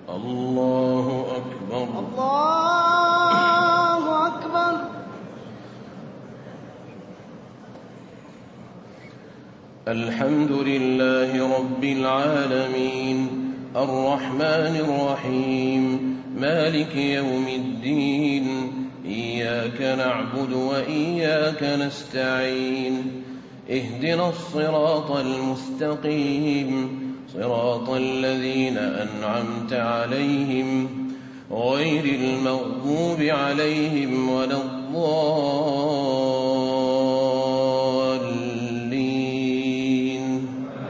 الله أكبر. الله أكبر. الحمد لله رب العالمين الرحمن الرحيم مالك يوم الدين إياك نعبد وإياك نستعين اهدنا الصراط المستقيم صراط الذين أنعمت عليهم غير المغضوب عليهم ولا الضالين.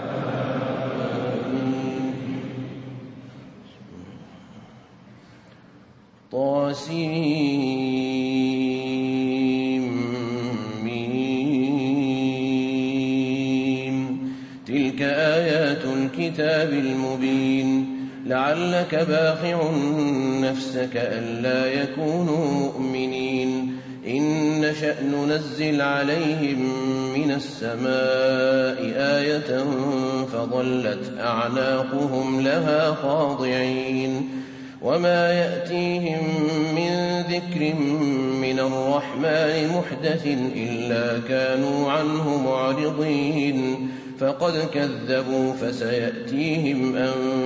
طاسيم. تلك آيات الكتاب المبين لعلك باخع نفسك ألا يكونوا مؤمنين إن نشأ ننزل عليهم من السماء آية فظلت أعناقهم لها خاضعين وما يأتيهم من ذكر من الرحمن محدث إلا كانوا عنه معرضين فقد كذبوا فسيأتيهم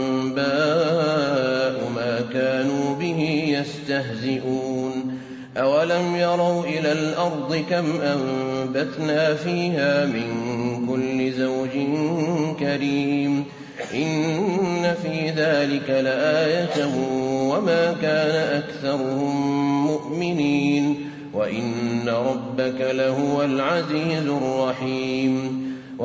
أنباء ما كانوا به يستهزئون أولم يروا إلى الأرض كم أنبتنا فيها من كل زوج كريم إن في ذلك لآية وما كان أكثرهم مؤمنين وإن ربك لهو العزيز الرحيم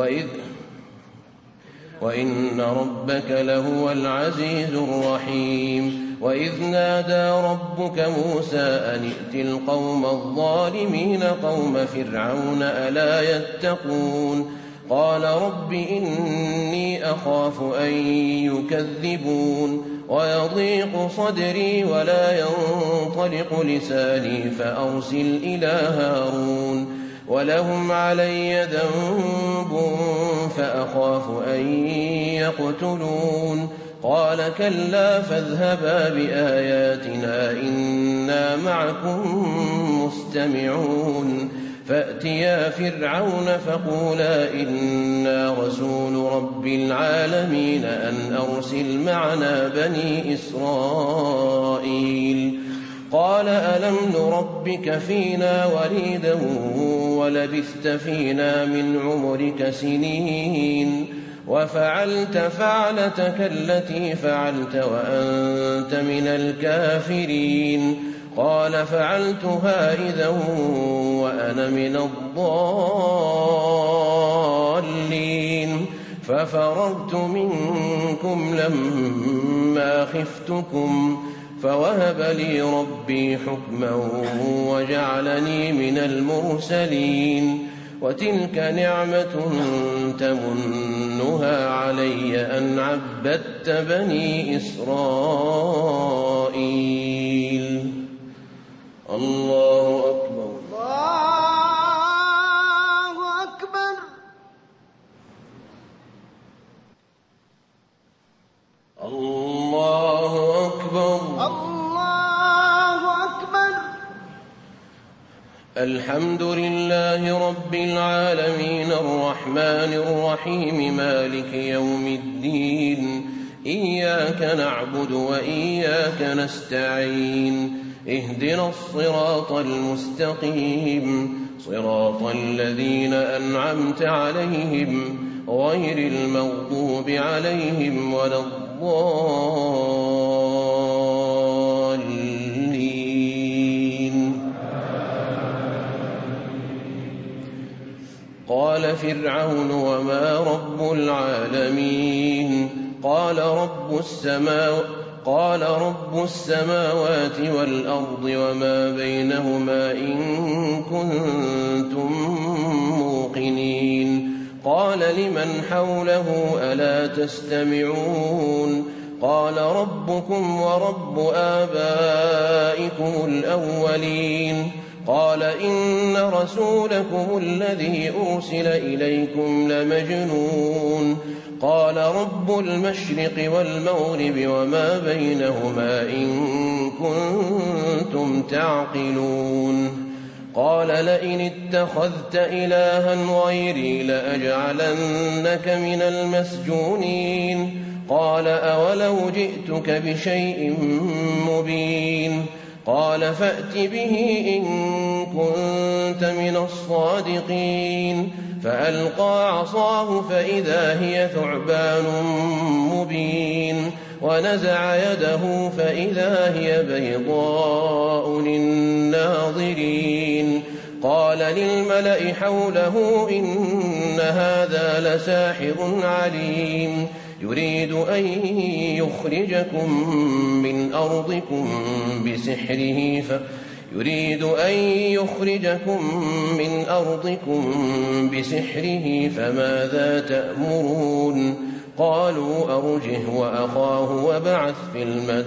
وإذ نادى ربك موسى أن ائت القوم الظالمين قوم فرعون ألا يتقون قال رب إني أخاف أن يكذبون ويضيق صدري ولا ينطلق لساني فأرسل إلى هارون ولهم علي ذنب فأخاف أن يقتلون قال كلا فاذهبا بآياتنا إنا معكم مستمعون فأتيا فرعون فقولا إنا رسول رب العالمين أن أرسل معنا بني إسرائيل قال ألم نربك فينا وليدا ولبثت فينا من عمرك سنين وفعلت فعلتك التي فعلت وأنت من الكافرين قال فعلتها إذا وأنا من الضالين ففررت منكم لما خفتكم فوهب لي ربي حكما وجعلني من المرسلين وتلك نعمة تمنها علي أن عبدت بني إسرائيل. الله أكبر. الله أكبر. الله أكبر. الله أكبر. الحمد لله رب العالمين الرحمن الرحيم مالك يوم الدين إياك نعبد وإياك نستعين اهدنا الصراط المستقيم صراط الذين أنعمت عليهم غير المغضوب عليهم ولا الضالين. قال فرعون وما رب العالمين قال رب السماوات والأرض وما بينهما إن كنتم موقنين قال لمن حوله ألا تستمعون قال ربكم ورب آبائكم الأولين قال إن رسولكم الذي أرسل إليكم لمجنون قال رب المشرق والمغرب وما بينهما إن كنتم تعقلون قال لئن اتخذت إلها غيري لأجعلنك من المسجونين قال أولو جئتك بشيء مبين قال فأت به إن كنت من الصادقين فألقى عصاه فإذا هي ثعبان مبين ونزع يده فإذا هي بيضاء للناظرين قال للملأ حوله إن هذا لساحر عليم يريد أن يخرجكم من أرضكم بسحره فماذا تأمرون قالوا أرجه وأخاه وابعث في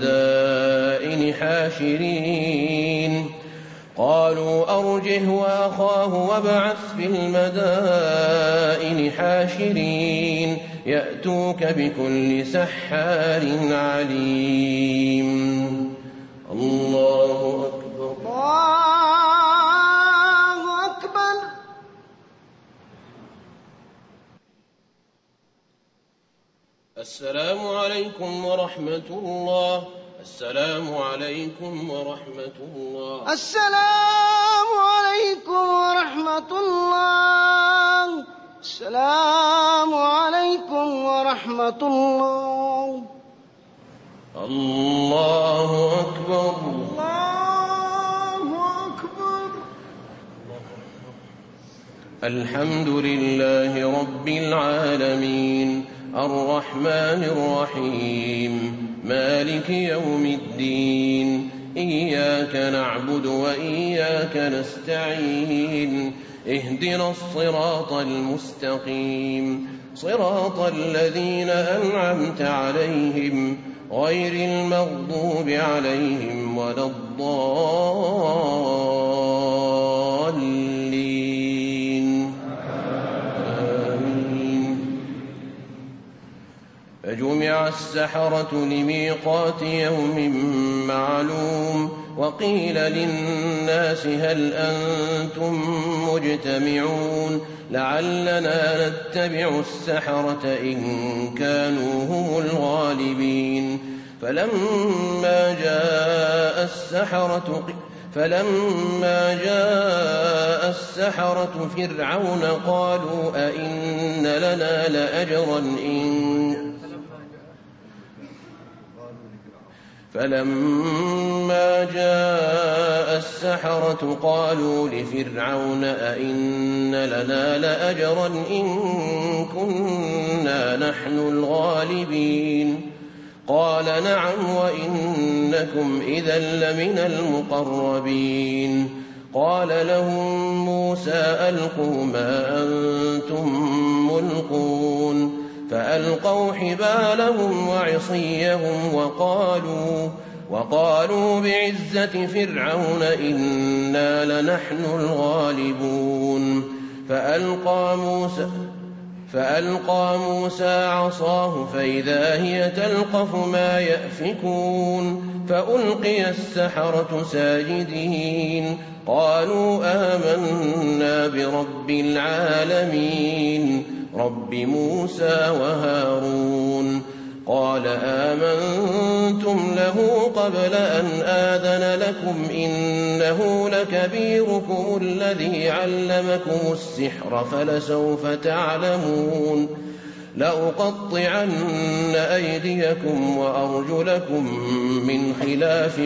المدائن حاشرين يأتوك بكل سحار عليم. الله أكبر. الله أكبر. السلام عليكم ورحمة الله. السلام عليكم ورحمة الله. السلام عليكم ورحمة الله. السلام عليكم ورحمة الله. الله أكبر. الله أكبر. الحمد لله رب العالمين الرحمن الرحيم مالك يوم الدين إياك نعبد وإياك نستعين اهدنا الصراط المستقيم صراط الذين أنعمت عليهم غير المغضوب عليهم ولا الضالين آمين. فجمع السحرة لميقات يوم معلوم وقيل للناس هل أنتم مجتمعون لعلنا نتبع السحرة إن كانوا هم الغالبين فلما جاء السحرة فرعون قالوا أئن لنا لأجرا فلما جاء السحرة قالوا لفرعون أئن لنا لأجرا إن كنا نحن الغالبين قال نعم وإنكم إذا لمن المقربين قال لهم موسى ألقوا ما أنتم ملقون فألقوا حبالهم وعصيهم وقالوا بعزة فرعون إنا لنحن الغالبون فألقى موسى عصاه فإذا هي تلقف ما يأفكون فألقي السحرة ساجدين قالوا آمنا برب العالمين رب موسى وهارون قال آمنتم له قبل أن آذن لكم إنه لكبيركم الذي علمكم السحر فلسوف تعلمون لأقطعن أيديكم وأرجلكم من خلاف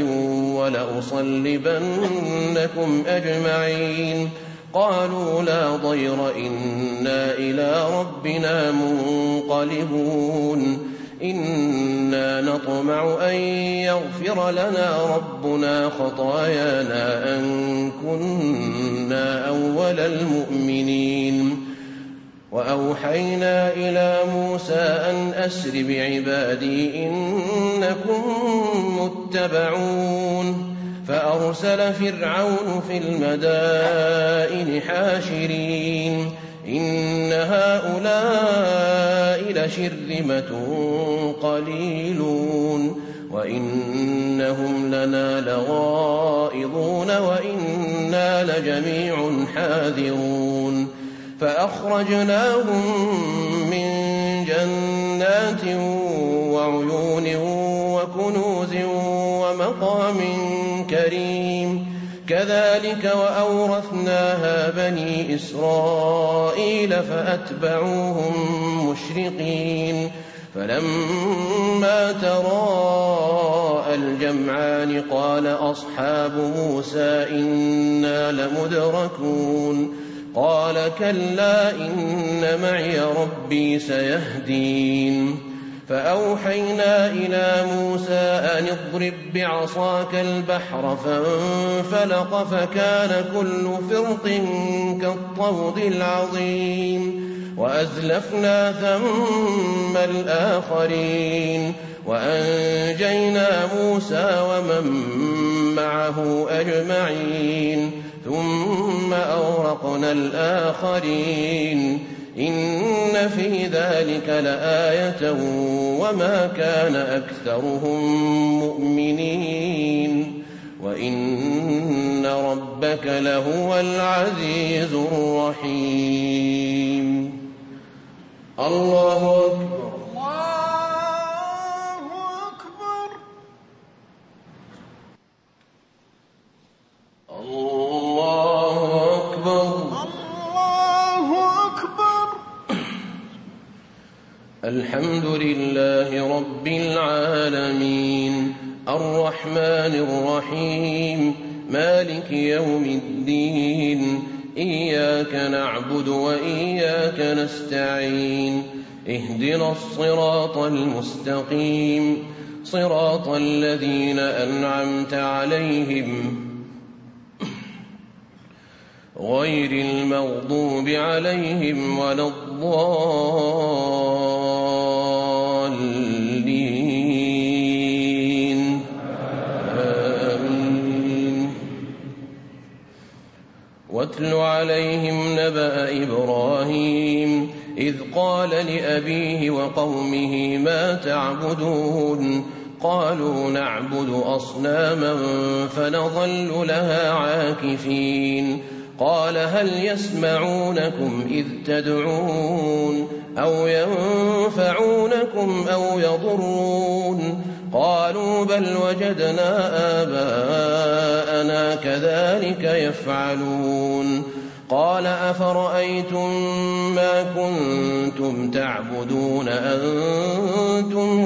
ولأصلبنكم أجمعين قالوا لا ضير إنا إلى ربنا منقلبون إنا نطمع أن يغفر لنا ربنا خطايانا أن كنا أول المؤمنين وأوحينا إلى موسى أن أسر بعبادي إنكم متبعون فأرسل فرعون في المدائن حاشرين إن هؤلاء لشرذمة قليلون وإنهم لنا لغائظون وإنا لجميع حاذرون فأخرجناهم من جنات وعيون وكنوز ومقام كريم كذلك وأورثناها بني إسرائيل فأتبعوهم مشرقين فلما تراءى الجمعان قال أصحاب موسى إنا لمدركون قال كلا إن معي ربي سيهدين فأوحينا إلى موسى أن اضرب بعصاك البحر فانفلق فكان كل فرق كالطود العظيم وأزلفنا ثم الآخرين وأنجينا موسى ومن معه أجمعين ثم أغرقنا الآخرين إن في ذلك لآية وما كان أكثرهم مؤمنين وإن ربك لهو العزيز الرحيم. الله أكبر. الحمد لله رب العالمين الرحمن الرحيم مالك يوم الدين إياك نعبد وإياك نستعين اهدنا الصراط المستقيم صراط الذين أنعمت عليهم غير المغضوب عليهم ولا الضالين آمين. واتل عليهم نبأ إبراهيم إذ قال لأبيه وقومه ما تعبدون قالوا نعبد أصناما فنظل لها عاكفين قال هل يسمعونكم إذ تدعون أو ينفعونكم أو يضرون قالوا بل وجدنا آباءنا كذلك يفعلون قال أفرأيتم ما كنتم تعبدون أنتم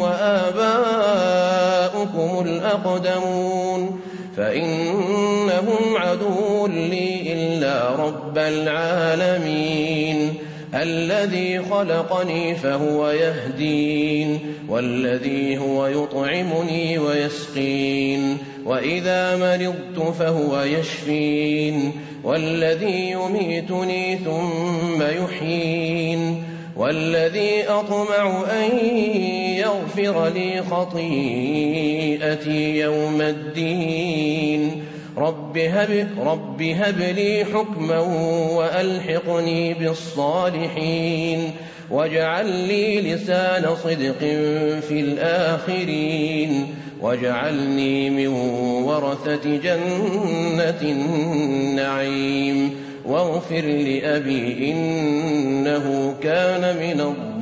وآباؤكم الأقدمون فإنهم عدو لي إلا رب العالمين الذي خلقني فهو يهدين والذي هو يطعمني ويسقين وإذا مرضت فهو يشفين والذي يميتني ثم يحيين والذي أطمع أن يغفر لي خطيئتي يوم الدين رب هب لي حكما وألحقني بالصالحين واجعل لي لسان صدق في الآخرين واجعلني من ورثة جنة النعيم واغفر لأبي إنه كان من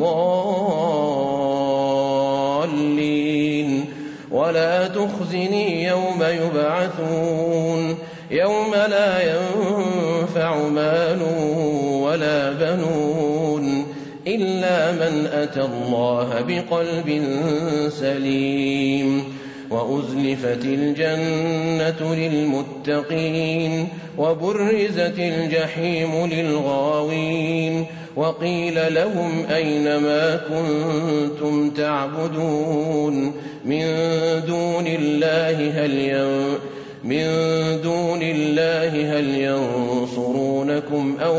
الضالين ولا تخزني يوم يبعثون يوم لا ينفع مال ولا بنون إلا من أتى الله بقلب سليم وأزلفت الجنة للمتقين وبرزت الجحيم للغاوين وقيل لهم أين ما كنتم تعبدون من دون الله هل ينصرونكم أو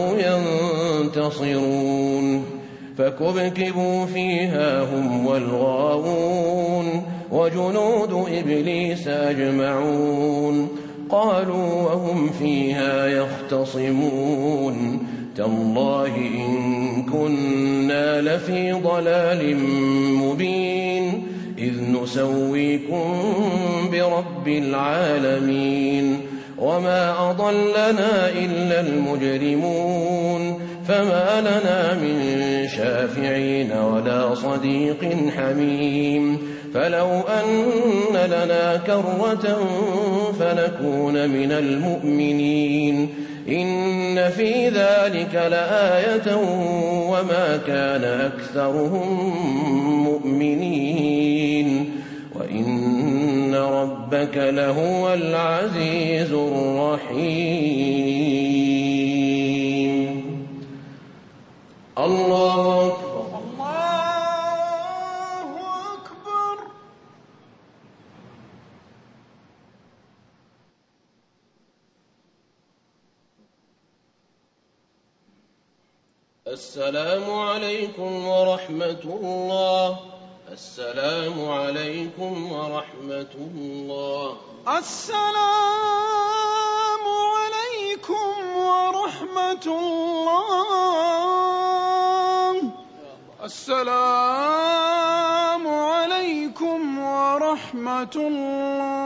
ينتصرون فكبكبوا فيها هم والغاوون وجنود إبليس أجمعون قالوا وهم فيها يختصمون تالله إن كنا لفي ضلال مبين إذ نسويكم برب العالمين وما أضلنا إلا المجرمون فما لنا من شافعين ولا صديق حميم فلو أن لنا كرة فنكون من المؤمنين إن في ذلك لآية وما كان أكثرهم مؤمنين وإن ربك لهو العزيز الرحيم. الله أكبر. الله أكبر. السلام عليكم ورحمة الله. السلام عليكم ورحمة الله. السلام عليكم ورحمة الله. السلام عليكم ورحمة الله.